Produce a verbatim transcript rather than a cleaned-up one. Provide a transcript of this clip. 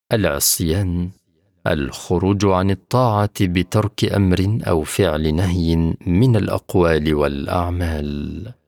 العصيان: الخروج عن الطاعة بترك أمر أو فعل نهي من الأقوال والأعمال.